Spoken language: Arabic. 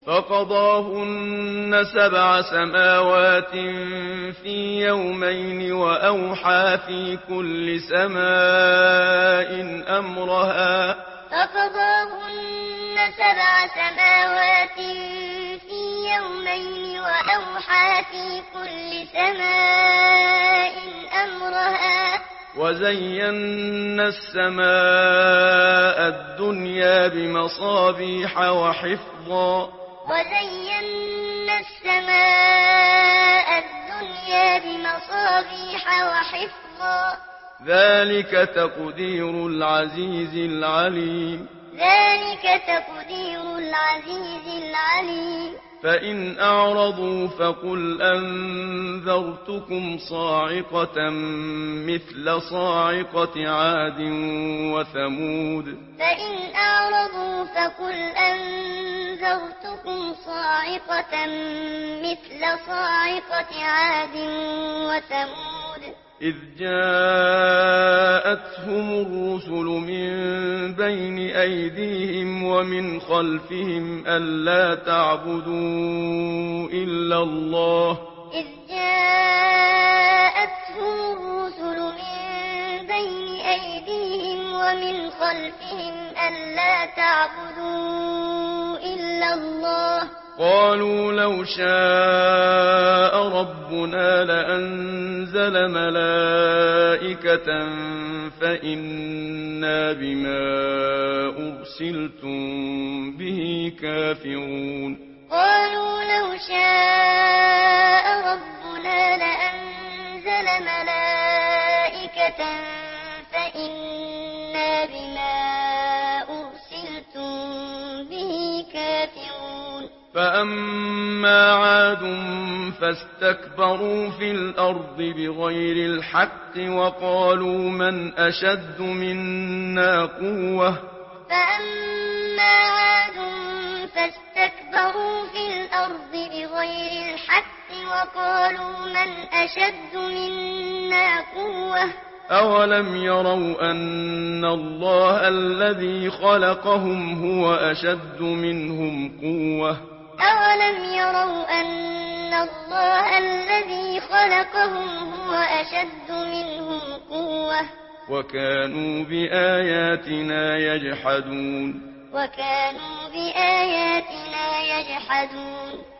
فقضاهن 7 سماوات في يومين وأوحى في كل سماء أمرها فقضاهن 7 سماوات في يومين وأوحى في كل سماء أمرها وزينا السماء الدنيا بمصابيح وحفظا وزينا السماء الدنيا بمصابيح وحفظا ذلك تقدير العزيز العليم ذلك تقدير العزيز العليم فإن أعرضوا فقل أنذرتكم صاعقة مثل صاعقة عاد وثمود فإن أعرضوا فقل أنذرتكم صاعقة مثل صاعقة عاد وثمود إذ جاءتهم الرسل من بين أيديهم ومن خلفهم ألا تعبدوا إلا الله إذ جاءتهم الرسل من بين أيديهم ومن خلفهم ألا تعبدوا إلا الله قالوا لو شاء ربنا لأنزل ملائكة فإنا بما أرسلتم به كافرون قالوا لو شاء ربنا لأنزل ملائكة فإنا بما أرسلتم به كافرون فأما عاد فاستكبروا في الأرض بغير الحق وقالوا من أشد منا قوة فأما عاد فاستكبروا في الأرض بغير الحق وقالوا من أشد منا قوة أولم يروا أن الله الذي خلقهم هو أشد منهم قوة أولم يروا أن الله الذي خلقهم هو أشد منهم قوة وكانوا بآياتنا يجحدون وكانوا بآياتنا يجحدون